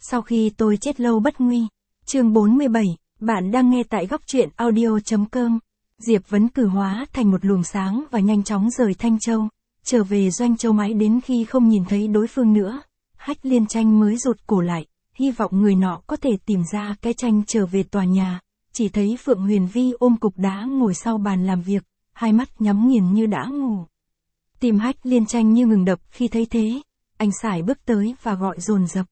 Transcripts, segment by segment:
Sau khi tôi chết lâu bất nguy. Chương 47, bạn đang nghe tại góc truyện audio.com. Diệp Vấn cử hóa thành một luồng sáng và nhanh chóng rời Thanh Châu, trở về Doanh Châu mãi đến khi không nhìn thấy đối phương nữa. Hách Liên Tranh mới rụt cổ lại, hy vọng người nọ có thể tìm ra cái tranh trở về tòa nhà. Chỉ thấy Phượng Huyền Vi ôm cục đá ngồi sau bàn làm việc, hai mắt nhắm nghiền như đã ngủ. Tim Hách Liên Tranh như ngừng đập khi thấy thế, anh sải bước tới và gọi dồn dập.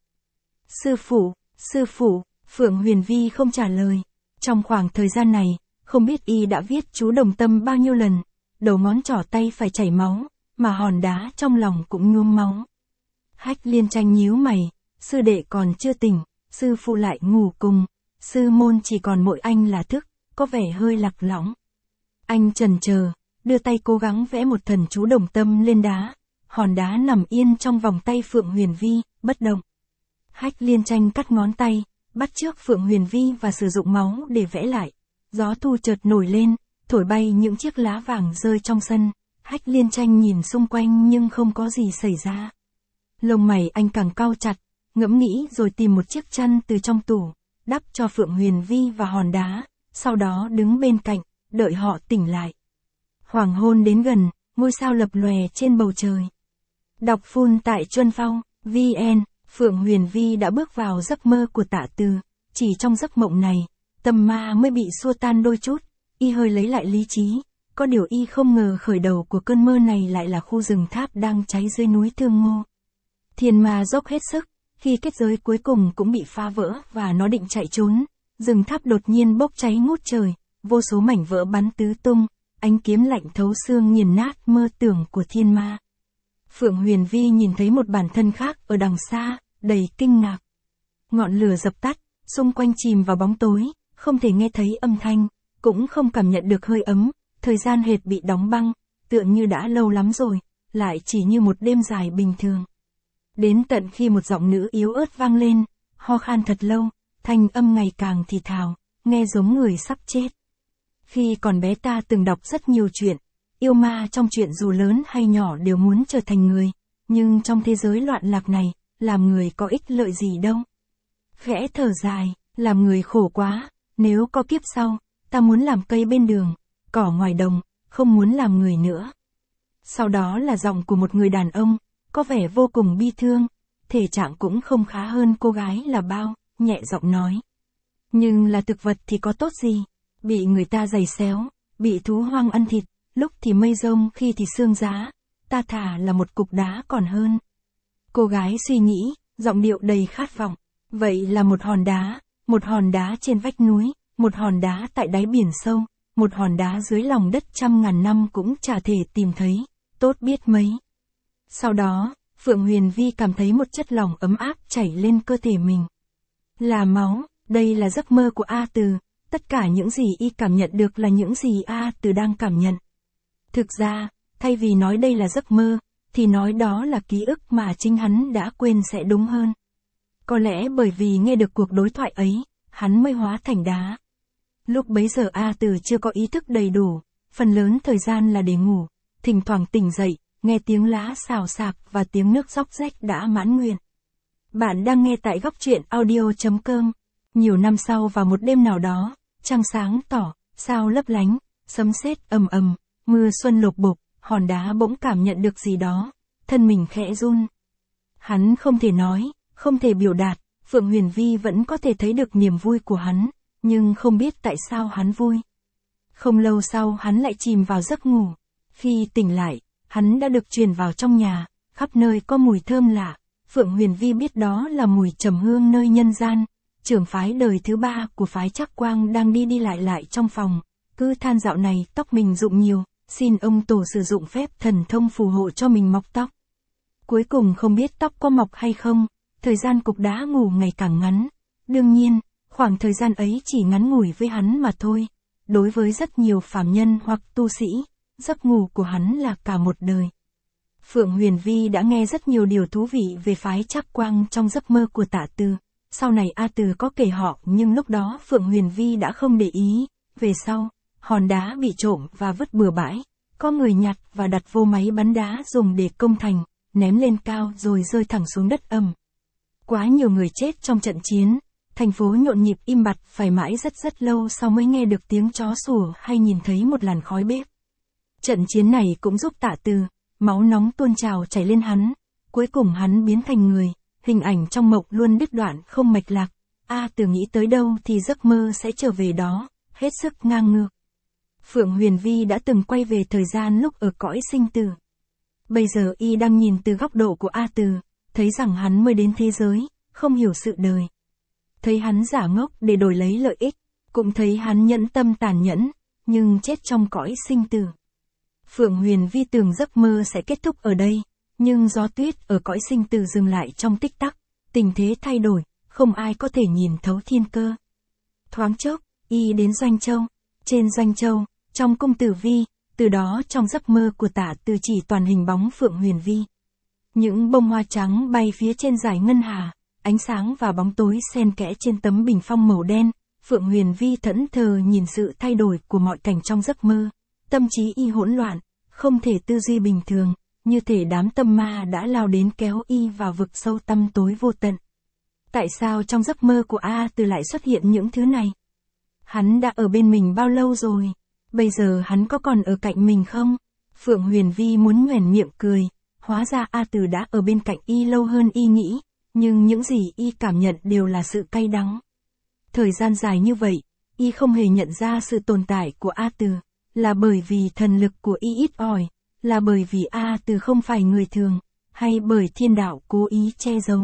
Sư phụ, Phượng Huyền Vi không trả lời. Trong khoảng thời gian này, không biết y đã viết chú đồng tâm bao nhiêu lần, đầu ngón trỏ tay phải chảy máu, mà hòn đá trong lòng cũng nhuốm máu. Hách Liên Tranh nhíu mày, sư đệ còn chưa tỉnh, sư phụ lại ngủ cùng, sư môn chỉ còn mỗi anh là thức, có vẻ hơi lạc lõng. Anh chần chờ, đưa tay cố gắng vẽ một thần chú đồng tâm lên đá, hòn đá nằm yên trong vòng tay Phượng Huyền Vi, bất động. Hách Liên Tranh cắt ngón tay, bắt chước Phượng Huyền Vi và sử dụng máu để vẽ lại. Gió thu chợt nổi lên, thổi bay những chiếc lá vàng rơi trong sân. Hách Liên Tranh nhìn xung quanh nhưng không có gì xảy ra. Lông mày anh càng cau chặt, ngẫm nghĩ rồi tìm một chiếc chăn từ trong tủ, đắp cho Phượng Huyền Vi và hòn đá, sau đó đứng bên cạnh, đợi họ tỉnh lại. Hoàng hôn đến gần, ngôi sao lập lòe trên bầu trời. Đọc full tại Chuân Phong, VN. Phượng Huyền Vi đã bước vào giấc mơ của Tạ Từ, chỉ trong giấc mộng này, tâm ma mới bị xua tan đôi chút, y hơi lấy lại lý trí, có điều y không ngờ khởi đầu của cơn mơ này lại là khu rừng tháp đang cháy dưới núi Thương Ngô. Thiên ma dốc hết sức, khi kết giới cuối cùng cũng bị phá vỡ và nó định chạy trốn, rừng tháp đột nhiên bốc cháy ngút trời, vô số mảnh vỡ bắn tứ tung, ánh kiếm lạnh thấu xương nghiền nát mơ tưởng của thiên ma. Phượng Huyền Vi nhìn thấy một bản thân khác ở đằng xa, đầy kinh ngạc. Ngọn lửa dập tắt, xung quanh chìm vào bóng tối, không thể nghe thấy âm thanh, cũng không cảm nhận được hơi ấm, thời gian hệt bị đóng băng, tựa như đã lâu lắm rồi, lại chỉ như một đêm dài bình thường. Đến tận khi một giọng nữ yếu ớt vang lên, ho khan thật lâu, thanh âm ngày càng thì thào, nghe giống người sắp chết. Khi còn bé ta từng đọc rất nhiều chuyện, yêu ma trong chuyện dù lớn hay nhỏ đều muốn trở thành người, nhưng trong thế giới loạn lạc này, làm người có ích lợi gì đâu. Khẽ thở dài, làm người khổ quá, nếu có kiếp sau, ta muốn làm cây bên đường, cỏ ngoài đồng, không muốn làm người nữa. Sau đó là giọng của một người đàn ông, có vẻ vô cùng bi thương, thể trạng cũng không khá hơn cô gái là bao, nhẹ giọng nói. Nhưng là thực vật thì có tốt gì, bị người ta giày xéo, bị thú hoang ăn thịt, lúc thì mây rông khi thì sương giá, ta thà là một cục đá còn hơn. Cô gái suy nghĩ, giọng điệu đầy khát vọng, vậy là một hòn đá trên vách núi, một hòn đá tại đáy biển sâu, một hòn đá dưới lòng đất 100.000 năm cũng chả thể tìm thấy, tốt biết mấy. Sau đó, Phượng Huyền Vi cảm thấy một chất lỏng ấm áp chảy lên cơ thể mình. Là máu, đây là giấc mơ của A Từ, tất cả những gì y cảm nhận được là những gì A Từ đang cảm nhận. Thực ra, thay vì nói đây là giấc mơ, thì nói đó là ký ức mà chính hắn đã quên sẽ đúng hơn. Có lẽ bởi vì nghe được cuộc đối thoại ấy, hắn mới hóa thành đá. Lúc bấy giờ A Từ chưa có ý thức đầy đủ, phần lớn thời gian là để ngủ, thỉnh thoảng tỉnh dậy, nghe tiếng lá xào xạc và tiếng nước róc rách đã mãn nguyện. Bạn đang nghe tại góc truyện audio.com. Nhiều năm sau vào một đêm nào đó, trăng sáng tỏ, sao lấp lánh, sấm sét ầm ầm, mưa xuân lộp bộp, hòn đá bỗng cảm nhận được gì đó, thân mình khẽ run. Hắn không thể nói, không thể biểu đạt, Phượng Huyền Vi vẫn có thể thấy được niềm vui của hắn, nhưng không biết tại sao hắn vui. Không lâu sau hắn lại chìm vào giấc ngủ. Khi tỉnh lại, hắn đã được truyền vào trong nhà, khắp nơi có mùi thơm lạ. Phượng Huyền Vi biết đó là mùi trầm hương nơi nhân gian. Trưởng phái đời thứ 3 của phái Trác Quang đang đi lại trong phòng, cứ than dạo này tóc mình rụng nhiều, xin ông tổ sử dụng phép thần thông phù hộ cho mình mọc tóc. Cuối cùng không biết tóc có mọc hay không, thời gian cục đá ngủ ngày càng ngắn. Đương nhiên, khoảng thời gian ấy chỉ ngắn ngủi với hắn mà thôi. Đối với rất nhiều phàm nhân hoặc tu sĩ, giấc ngủ của hắn là cả một đời. Phượng Huyền Vi đã nghe rất nhiều điều thú vị về phái Trác Quang trong giấc mơ của Tạ Từ. Sau này A Từ có kể họ nhưng lúc đó Phượng Huyền Vi đã không để ý. Về sau, hòn đá bị trộm và vứt bừa bãi. Có người nhặt và đặt vô máy bắn đá dùng để công thành, ném lên cao rồi rơi thẳng xuống đất ầm. quá nhiều người chết trong trận chiến, thành phố nhộn nhịp im bặt phải mãi rất lâu sau mới nghe được tiếng chó sủa hay nhìn thấy một làn khói bếp. Trận chiến này cũng giúp Tạ Từ, máu nóng tuôn trào chảy lên hắn, cuối cùng hắn biến thành người, hình ảnh trong mộng luôn đứt đoạn không mạch lạc. A Từ nghĩ tới đâu thì giấc mơ sẽ trở về đó, hết sức ngang ngược. Phượng Huyền Vi đã từng quay về thời gian lúc ở cõi sinh tử. Bây giờ y đang nhìn từ góc độ của A Từ, thấy rằng hắn mới đến thế giới, không hiểu sự đời. Thấy hắn giả ngốc để đổi lấy lợi ích, cũng thấy hắn nhẫn tâm tàn nhẫn, nhưng chết trong cõi sinh tử. Phượng Huyền Vi tưởng giấc mơ sẽ kết thúc ở đây, nhưng gió tuyết ở cõi sinh tử dừng lại trong tích tắc, tình thế thay đổi, không ai có thể nhìn thấu thiên cơ. Thoáng chốc, y đến Doanh Châu. Trên Doanh Châu, trong cung Tử Vi, từ đó trong giấc mơ của Tạ Từ chỉ toàn hình bóng Phượng Huyền Vi. Những bông hoa trắng bay phía trên dải ngân hà, ánh sáng và bóng tối xen kẽ trên tấm bình phong màu đen. Phượng Huyền Vi thẫn thờ nhìn sự thay đổi của mọi cảnh trong giấc mơ. Tâm trí y hỗn loạn, không thể tư duy bình thường, như thể đám tâm ma đã lao đến kéo y vào vực sâu tăm tối vô tận. Tại sao trong giấc mơ của A Từ lại xuất hiện những thứ này? Hắn đã ở bên mình bao lâu rồi? Bây giờ hắn có còn ở cạnh mình không? Phượng Huyền Vi muốn nhoẻn miệng cười, hóa ra A Từ đã ở bên cạnh y lâu hơn y nghĩ, nhưng những gì y cảm nhận đều là sự cay đắng. Thời gian dài như vậy, y không hề nhận ra sự tồn tại của A Từ, là bởi vì thần lực của y ít ỏi, là bởi vì A Từ không phải người thường, hay bởi thiên đạo cố ý che giấu.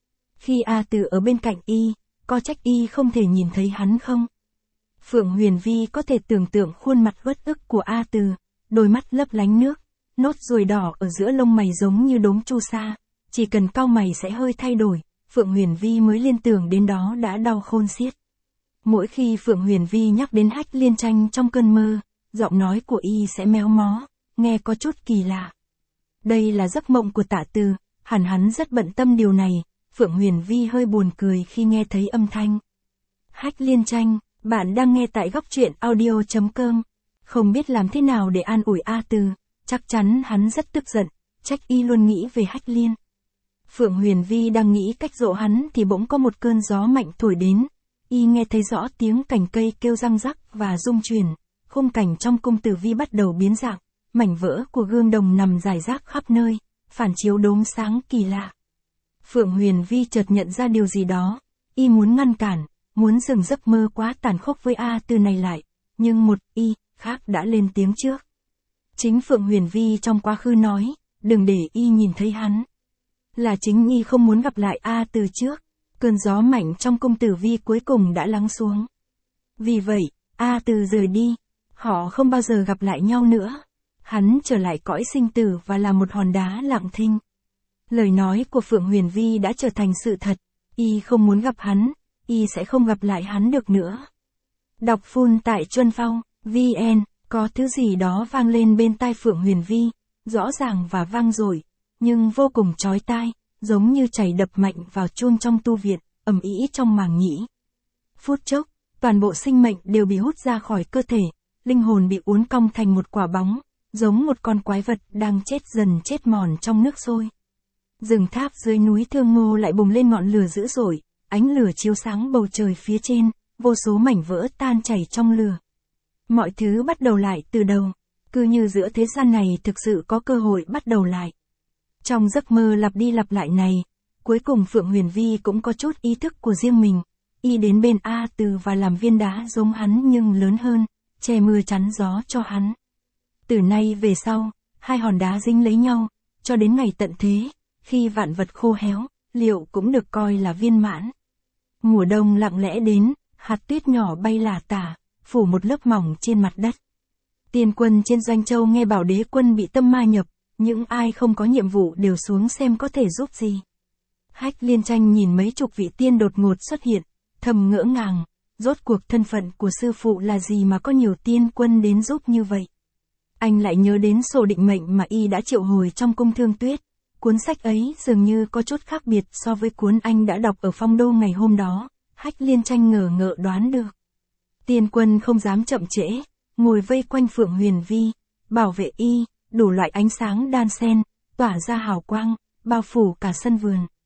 Khi A Từ ở bên cạnh y, có trách y không thể nhìn thấy hắn không? Phượng Huyền Vi có thể tưởng tượng khuôn mặt uất ức của A Từ, đôi mắt lấp lánh nước, nốt ruồi đỏ ở giữa lông mày giống như đốm chu sa, chỉ cần cau mày sẽ hơi thay đổi, Phượng Huyền Vi mới liên tưởng đến đó đã đau khôn xiết. Mỗi khi Phượng Huyền Vi nhắc đến Hách Liên Tranh trong cơn mơ, giọng nói của y sẽ méo mó, nghe có chút kỳ lạ. Đây là giấc mộng của Tạ Từ, hẳn hắn rất bận tâm điều này, Phượng Huyền Vi hơi buồn cười khi nghe thấy âm thanh. Hách Liên Tranh, bạn đang nghe tại góc truyện audio.com. Không biết làm thế nào để an ủi A Từ, chắc chắn hắn rất tức giận, trách y luôn nghĩ về Hách Liên. Phượng Huyền Vi đang nghĩ cách dỗ hắn thì bỗng có một cơn gió mạnh thổi đến, y nghe thấy rõ tiếng cành cây kêu răng rắc và rung chuyển, khung cảnh trong cung Tử Vi bắt đầu biến dạng, mảnh vỡ của gương đồng nằm rải rác khắp nơi, phản chiếu đốm sáng kỳ lạ. Phượng Huyền Vi chợt nhận ra điều gì đó, y muốn ngăn cản, muốn dừng giấc mơ quá tàn khốc với A Từ này lại, nhưng một y khác đã lên tiếng trước. Chính Phượng Huyền Vi trong quá khứ nói, đừng để y nhìn thấy hắn. Là chính y không muốn gặp lại A Từ trước, cơn gió mạnh trong cung Tử Vi cuối cùng đã lắng xuống. Vì vậy, A Từ rời đi, họ không bao giờ gặp lại nhau nữa. Hắn trở lại cõi sinh tử và là một hòn đá lặng thinh. Lời nói của Phượng Huyền Vi đã trở thành sự thật, y không muốn gặp hắn, y sẽ không gặp lại hắn được nữa. Đọc full tại Chuân Phong, VN, có thứ gì đó vang lên bên tai Phượng Huyền Vi, rõ ràng và vang dội, nhưng vô cùng chói tai, giống như chảy đập mạnh vào chuông trong tu viện, ầm ĩ trong màng nhĩ. Phút chốc, toàn bộ sinh mệnh đều bị hút ra khỏi cơ thể, linh hồn bị uốn cong thành một quả bóng, giống một con quái vật đang chết dần chết mòn trong nước sôi. Rừng tháp dưới núi Thương Ngô lại bùng lên ngọn lửa dữ dội, ánh lửa chiếu sáng bầu trời phía trên, vô số mảnh vỡ tan chảy trong lửa. Mọi thứ bắt đầu lại từ đầu, cứ như giữa thế gian này thực sự có cơ hội bắt đầu lại. Trong giấc mơ lặp đi lặp lại này, cuối cùng Phượng Huyền Vi cũng có chút ý thức của riêng mình, y đến bên A Từ và làm viên đá giống hắn nhưng lớn hơn, che mưa chắn gió cho hắn. Từ nay về sau, hai hòn đá dính lấy nhau, cho đến ngày tận thế, khi vạn vật khô héo, liệu cũng được coi là viên mãn. Mùa đông lặng lẽ đến, hạt tuyết nhỏ bay lả tả, phủ một lớp mỏng trên mặt đất. Tiên quân trên Doanh Châu nghe bảo đế quân bị tâm ma nhập, những ai không có nhiệm vụ đều xuống xem có thể giúp gì. Hách Liên Tranh nhìn mấy chục vị tiên đột ngột xuất hiện, thầm ngỡ ngàng, rốt cuộc thân phận của sư phụ là gì mà có nhiều tiên quân đến giúp như vậy. Anh lại nhớ đến sổ định mệnh mà y đã triệu hồi trong cung Thương Tuyết, cuốn sách ấy dường như có chút khác biệt so với cuốn anh đã đọc ở Phong Đô ngày hôm đó, Hách Liên Tranh ngờ ngợ đoán được. Tiên quân không dám chậm trễ, ngồi vây quanh Phượng Huyền Vi, bảo vệ y, đủ loại ánh sáng đan xen, tỏa ra hào quang, bao phủ cả sân vườn.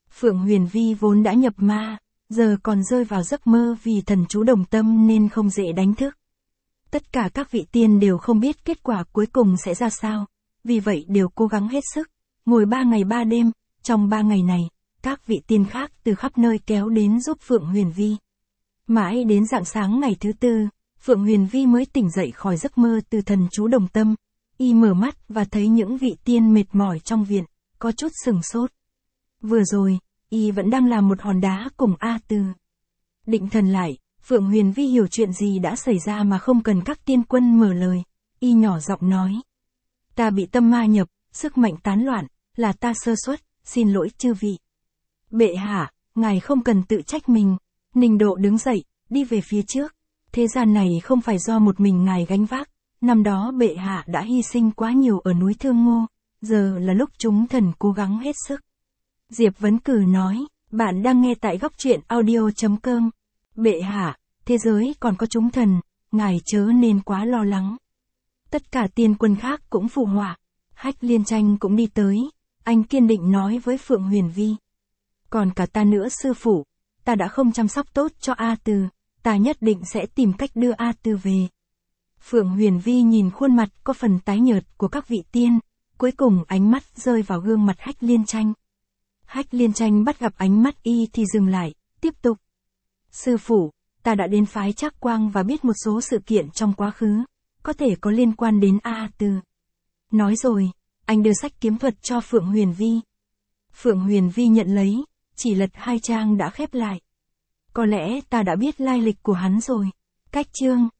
Phượng Huyền Vi vốn đã nhập ma, giờ còn rơi vào giấc mơ vì thần chú đồng tâm nên không dễ đánh thức. Tất cả các vị tiên đều không biết kết quả cuối cùng sẽ ra sao, vì vậy đều cố gắng hết sức, ngồi 3 ngày 3 đêm, trong 3 ngày này, các vị tiên khác từ khắp nơi kéo đến giúp Phượng Huyền Vi. Mãi đến rạng sáng ngày thứ 4, Phượng Huyền Vi mới tỉnh dậy khỏi giấc mơ từ thần chú đồng tâm, y mở mắt và thấy những vị tiên mệt mỏi trong viện, có chút sừng sốt. Vừa rồi, y vẫn đang làm một hòn đá cùng A Từ. Định thần lại, Phượng Huyền Vi hiểu chuyện gì đã xảy ra mà không cần các tiên quân mở lời, y nhỏ giọng nói. Ta bị tâm ma nhập, sức mạnh tán loạn, là ta sơ suất, xin lỗi chư vị. Bệ hạ, ngài không cần tự trách mình. Ninh Độ đứng dậy, đi về phía trước. Thế gian này không phải do một mình ngài gánh vác, năm đó bệ hạ đã hy sinh quá nhiều ở núi Thương Ngô, giờ là lúc chúng thần cố gắng hết sức. Diệp Vấn Cử nói, bạn đang nghe tại góc truyện audio.com. Bệ hạ, thế giới còn có chúng thần, ngài chớ nên quá lo lắng. Tất cả tiên quân khác cũng phụ họa. Hách Liên Tranh cũng đi tới, anh kiên định nói với Phượng Huyền Vi. Còn cả ta nữa sư phụ, ta đã không chăm sóc tốt cho A Từ, ta nhất định sẽ tìm cách đưa A Từ về. Phượng Huyền Vi nhìn khuôn mặt có phần tái nhợt của các vị tiên, cuối cùng ánh mắt rơi vào gương mặt Hách Liên Tranh. Hách Liên Tranh bắt gặp ánh mắt y thì dừng lại, tiếp tục. Sư phụ, ta đã đến phái Trác Quang và biết một số sự kiện trong quá khứ, có thể có liên quan đến A Từ. Nói rồi, anh đưa sách kiếm thuật cho Phượng Huyền Vi. Phượng Huyền Vi nhận lấy, chỉ lật 2 trang đã khép lại. Có lẽ ta đã biết lai lịch của hắn rồi. Cách chương